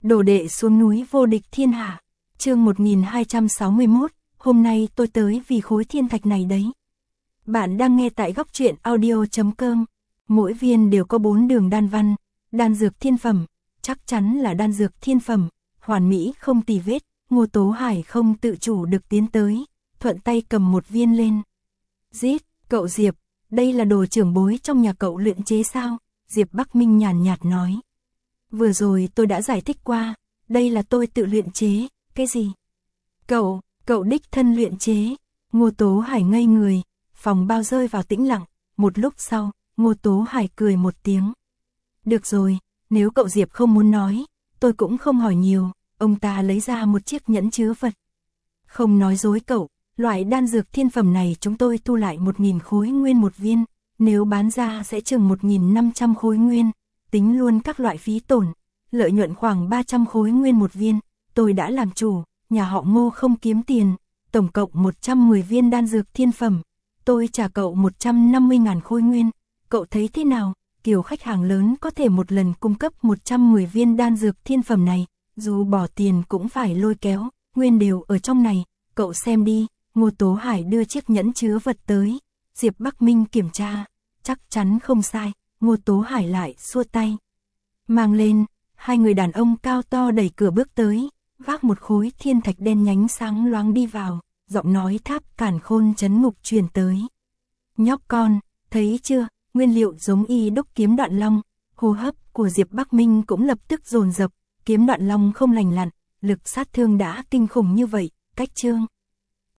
Đồ đệ xuống núi vô địch thiên hạ. Chương 1261, hôm nay tôi tới vì khối thiên thạch này đấy. Bạn đang nghe tại Góc Truyện Audio.com. Mỗi viên đều có 4 đường đan văn, đan dược thiên phẩm, chắc chắn là đan dược thiên phẩm, hoàn mỹ không tì vết. Ngô Tố Hải không tự chủ được tiến tới, thuận tay cầm một viên lên. Rít, cậu Diệp, đây là đồ trưởng bối trong nhà cậu luyện chế sao? Diệp Bắc Minh nhàn nhạt nói. Vừa rồi tôi đã giải thích qua, đây là tôi tự luyện chế. Cái gì? Cậu đích thân luyện chế. Ngô Tố Hải ngây người, phòng bao rơi vào tĩnh lặng. Một lúc sau, Ngô Tố Hải cười một tiếng. Được rồi, nếu cậu Diệp không muốn nói, tôi cũng không hỏi nhiều. Ông ta lấy ra một chiếc nhẫn chứa vật. Không nói dối cậu, loại đan dược thiên phẩm này chúng tôi thu lại 1.000 khối nguyên một viên, nếu bán ra sẽ chừng 1.500 khối nguyên, tính luôn các loại phí tổn, lợi nhuận khoảng 300 khối nguyên một viên. Tôi đã làm chủ, nhà họ Ngô không kiếm tiền, tổng cộng 110 viên đan dược thiên phẩm, tôi trả cậu 150.000 khối nguyên, cậu thấy thế nào? Kiểu khách hàng lớn có thể một lần cung cấp 110 viên đan dược thiên phẩm này, dù bỏ tiền cũng phải lôi kéo, nguyên đều ở trong này, cậu xem đi. Ngô Tố Hải đưa chiếc nhẫn chứa vật tới, Diệp Bắc Minh kiểm tra, chắc chắn không sai. Ngô Tố Hải lại xua tay. Mang lên, hai người đàn ông cao to đẩy cửa bước tới, vác một khối thiên thạch đen nhánh sáng loáng đi vào, giọng nói Tháp Cản Khôn trấn ngục truyền tới. Nhóc con, thấy chưa, nguyên liệu giống y đúc kiếm Đoạn Long. Hô hấp của Diệp Bắc Minh cũng lập tức dồn dập, kiếm Đoạn Long không lành lặn, lực sát thương đã kinh khủng như vậy, cách chương.